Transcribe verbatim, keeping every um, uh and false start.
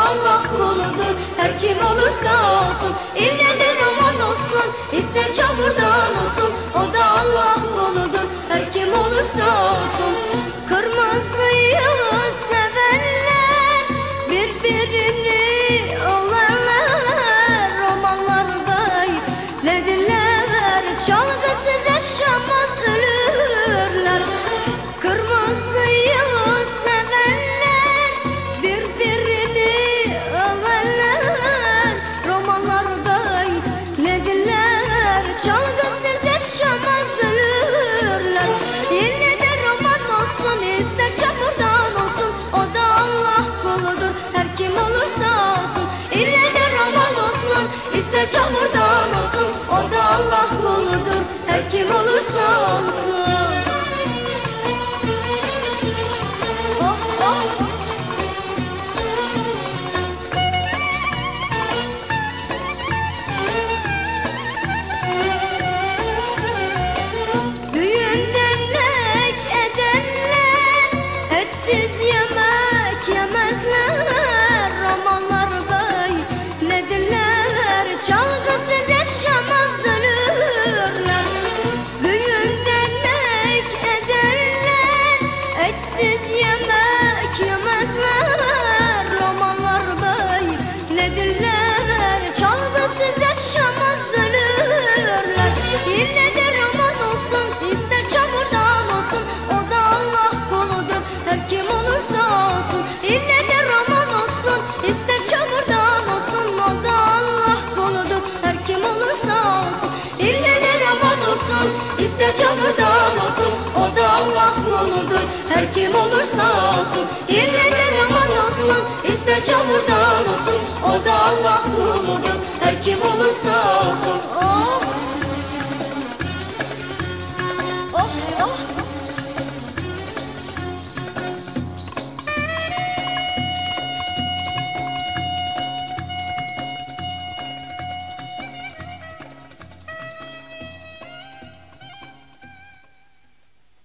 Allah kuludur, her kim olursa olsun. İlle de roman olsun, ister çamurdan olsun, o da Allah kuludur, her kim olursa olsun. Kırmızıyı sevenler, birbirini överler, romanlarda öyledirler, çalgısız yaşamaz ölürler. Kırmızıyı sevenler, birbirini överler, romanlarda öyledirler, çalgısız yaşamaz ölürler. İlle de roman olsun, ister çamurdan olsun, o da Allah kuludur, her kim olursa olsun. İlle de roman olsun, ister çamurdan olsun, o da Allah kuludur, her kim olursa olsun. Oh oh. Düğün dernek edenler, etsiz yemek yemezler, romanlar böyledirler, çalgısız yaşamaz ölürler. Düğün dernek ederler, etsiz yemek yemezler, romanlar böyledirler, çalgısız yaşamaz ölürler. İlle de roman olsun, ister çamurdan olsun, o da Allah kuludur, her kim olursa olsun. İlle de roman olsun, ister çamurdan olsun, o da Allah kuludur, her kim olursa olsun. İlle de roman olsun, ister çamurdan olsun, o da Allah kuludur, her kim olursa olsun. İlle de roman olsun, ister çamurdan olsun, o da Allah kuludur, her kim olursa olsun.